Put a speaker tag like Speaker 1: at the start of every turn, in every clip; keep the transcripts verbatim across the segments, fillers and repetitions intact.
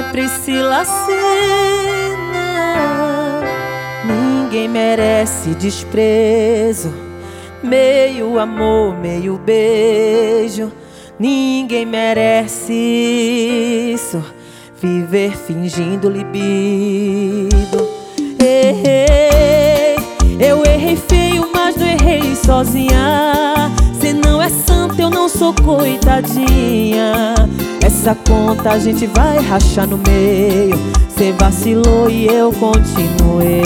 Speaker 1: Priscila Senna. Ninguém merece desprezo, meio amor, meio beijo. Ninguém merece isso, viver fingindo libido. Errei, eu errei feio, mas não errei sozinha. Cê não é santa, eu não sou coitadinha. Essa conta a gente vai rachar no meio. Cê vacilou e eu continuei.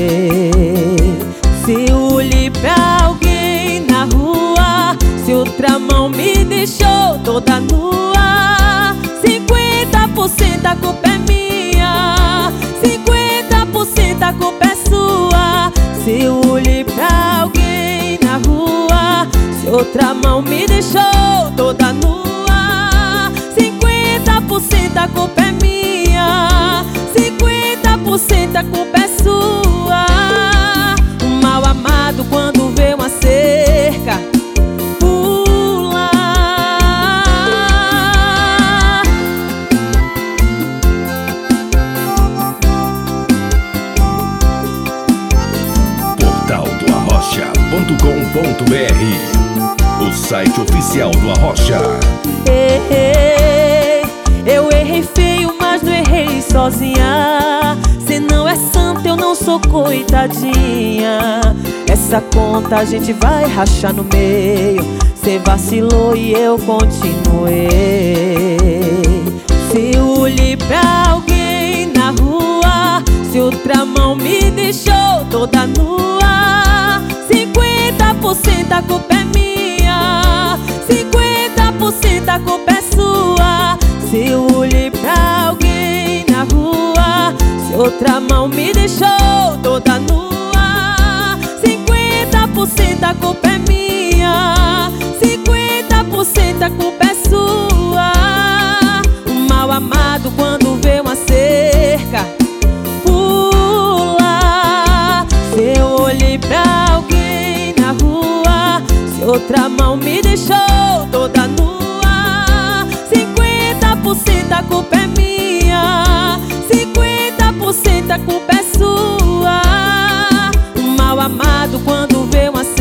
Speaker 1: Se eu olhei pra alguém na rua, se outra mão me deixou toda nua, cinquenta por cento a culpa é minha, cinquenta por cento a culpa é sua. Se eu olhei pra alguém na rua, se outra mão me deixou toda nua, cinquenta por cento a culpa é minha, cinquenta por cento a culpa é sua. Um mal amado quando vê uma cerca pula.
Speaker 2: Portal do Arrocha ponto com ponto br, o site oficial do Arrocha.
Speaker 1: Errei, eu errei feio, mas não errei sozinha. Cê não é santa, eu não sou coitadinha. Essa conta a gente vai rachar no meio. Cê vacilou e eu continuei. Se eu olhei pra alguém na rua, se outra mão me deixou toda nua, cinquenta por cento a culpa é minha, cinquenta por cento a culpa é sua. Se eu olhei pra alguém na rua, se outra mão me deixou toda nua, cinquenta por cento a culpa é minha, cinquenta por cento a culpa é sua. Um mal amado quando vê uma cerca pula. Se eu olhei pra alguém na rua, se outra mão me deixou toda nua, cinquenta por cento a culpa é minha, cinquenta por cento a culpa é sua. Um mal amado quando vê uma